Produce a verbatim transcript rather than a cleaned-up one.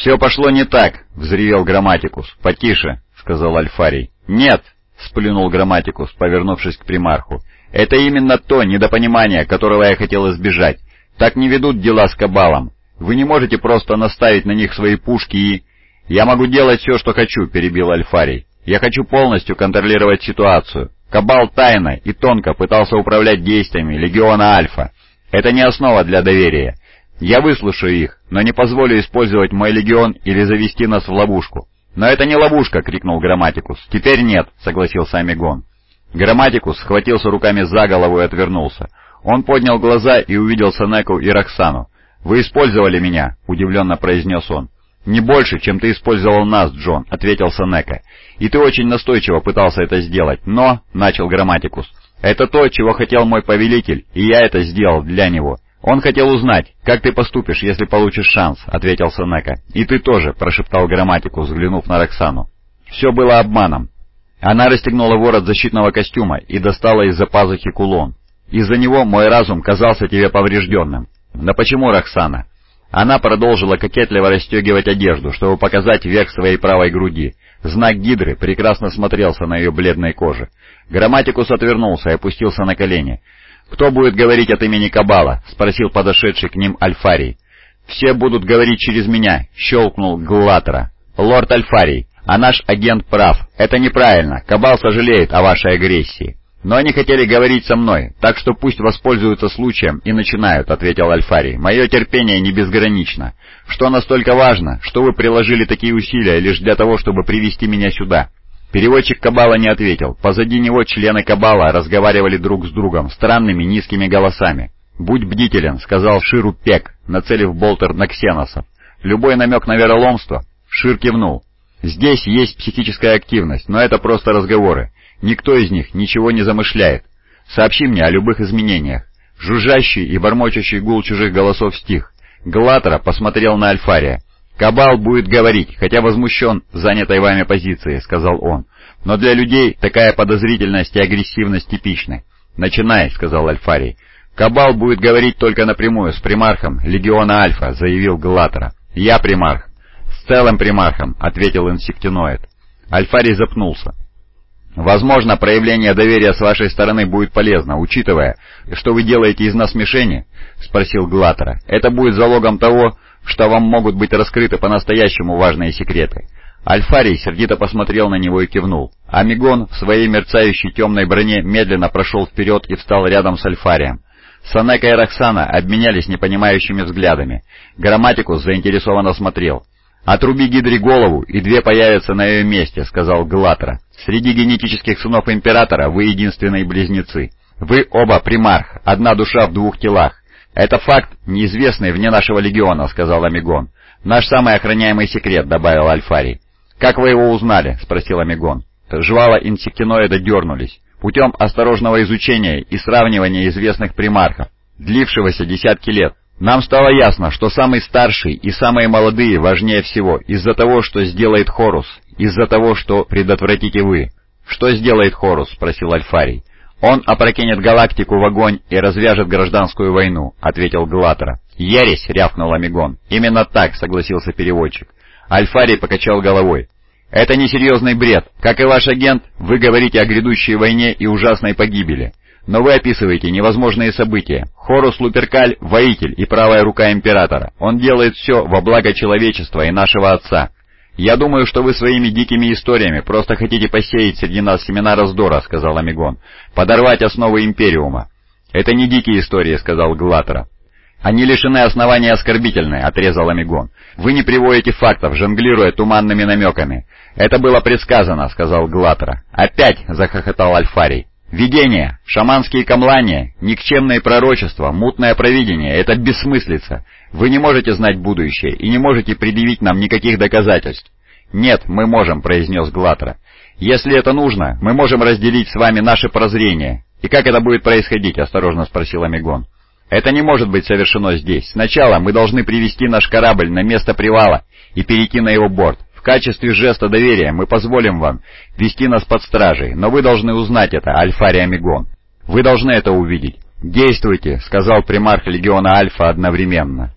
«Все пошло не так», — взревел Грамматикус. «Потише», — сказал Альфарий. «Нет», — сплюнул Грамматикус, повернувшись к примарху. «Это именно то недопонимание, которого я хотел избежать. Так не ведут дела с Кабалом. Вы не можете просто наставить на них свои пушки и...» «Я могу делать все, что хочу», — перебил Альфарий. «Я хочу полностью контролировать ситуацию. Кабал тайно и тонко пытался управлять действиями Легиона Альфа. Это не основа для доверия. Я выслушаю их, но не позволю использовать мой легион или завести нас в ловушку». «Но это не ловушка!» — крикнул Грамматикус. «Теперь нет!» — согласился Амигон. Грамматикус схватился руками за голову и отвернулся. Он поднял глаза и увидел Сенеку и Роксану. «Вы использовали меня!» — удивленно произнес он. «Не больше, чем ты использовал нас, Джон», — ответил Сенека. «И ты очень настойчиво пытался это сделать, но...» — начал Грамматикус. «Это то, чего хотел мой повелитель, и я это сделал для него». «Он хотел узнать, как ты поступишь, если получишь шанс», — ответил Сенека. «И ты тоже», — прошептал Грамматикус, взглянув на Роксану. «Все было обманом». Она расстегнула ворот защитного костюма и достала из-за пазухи кулон. «Из-за него мой разум казался тебе поврежденным». «Но почему, Роксана?» Она продолжила кокетливо расстегивать одежду, чтобы показать верх своей правой груди. Знак гидры прекрасно смотрелся на ее бледной коже. Грамматикус отвернулся и опустился на колени. «Кто будет говорить от имени Кабала?» — спросил подошедший к ним Альфарий. «Все будут говорить через меня», — щелкнул Глаттера. «Лорд Альфарий, а наш агент прав. Это неправильно. Кабал сожалеет о вашей агрессии». «Но они хотели говорить со мной, так что пусть воспользуются случаем и начинают», — ответил Альфарий. «Мое терпение не безгранично. Что настолько важно, что вы приложили такие усилия лишь для того, чтобы привести меня сюда?» Переводчик Кабала не ответил. Позади него члены Кабала разговаривали друг с другом странными низкими голосами. «Будь бдителен», — сказал Ширу Пек, нацелив болтер на ксеносов. «Любой намек на вероломство?» Шир кивнул. «Здесь есть психическая активность, но это просто разговоры. Никто из них ничего не замышляет. Сообщи мне о любых изменениях». Жужжащий и бормочущий гул чужих голосов стих. Глаттера посмотрел на Альфария. «Кабал будет говорить, хотя возмущен занятой вами позицией», — сказал он. «Но для людей такая подозрительность и агрессивность типичны». «Начинай», — сказал Альфарий. «Кабал будет говорить только напрямую с примархом Легиона Альфа», — заявил Глаттера. «Я примарх». «С целым примархом», — ответил инсектиноид. Альфарий запнулся. «Возможно, проявление доверия с вашей стороны будет полезно, учитывая, что вы делаете из нас мишени?» — спросил Глаттера. «Это будет залогом того, что вам могут быть раскрыты по-настоящему важные секреты». Альфарий сердито посмотрел на него и кивнул. Амигон в своей мерцающей темной броне медленно прошел вперед и встал рядом с Альфарием. Сенека и Роксана обменялись непонимающими взглядами. Грамматикус заинтересованно смотрел. «Отруби Гидре голову, и две появятся на ее месте», — сказал Глаттера. «Среди генетических сынов Императора вы единственные близнецы. Вы оба примарх, одна душа в двух телах. «Это факт, неизвестный вне нашего легиона», — сказал Амигон. «Наш самый охраняемый секрет», — добавил Альфарий. «Как вы его узнали?» — спросил Амигон. Жвала инсектиноида дернулись. Путем осторожного изучения и сравнивания известных примархов, длившегося десятки лет, нам стало ясно, что самый старший и самые молодые важнее всего из-за того, что сделает Хорус, из-за того, что предотвратите вы. «Что сделает Хорус?» — спросил Альфарий. «Он опрокинет галактику в огонь и развяжет гражданскую войну», — ответил Глаттера. «Ересь!» — рявкнул Амигон. «Именно так», — согласился переводчик. Альфарий покачал головой. «Это несерьезный бред. Как и ваш агент, вы говорите о грядущей войне и ужасной погибели. Но вы описываете невозможные события. Хорус Луперкаль — воитель и правая рука Императора. Он делает все во благо человечества и нашего Отца. «Я думаю, что вы своими дикими историями просто хотите посеять среди нас семена раздора», — сказал Амигон. «Подорвать основы Империума». «Это не дикие истории», — сказал Глаттера. «Они лишены основания оскорбительные», — отрезал Амигон. «Вы не приводите фактов, жонглируя туманными намеками». «Это было предсказано», — сказал Глаттера. «Опять!» — захохотал Альфарий. «Видения, шаманские камлания, никчемные пророчества, мутное провидение — это бессмыслица. Вы не можете знать будущее и не можете предъявить нам никаких доказательств». «Нет, мы можем», — произнес Глаттера. «Если это нужно, мы можем разделить с вами наши прозрения». «И как это будет происходить?» — осторожно спросил Амигон. «Это не может быть совершено здесь. Сначала мы должны привести наш корабль на место привала и перейти на его борт. В качестве жеста доверия мы позволим вам вести нас под стражей, но вы должны узнать это, Альфарий Амигон. Вы должны это увидеть». «Действуйте», — сказал примарх Легиона Альфа одновременно.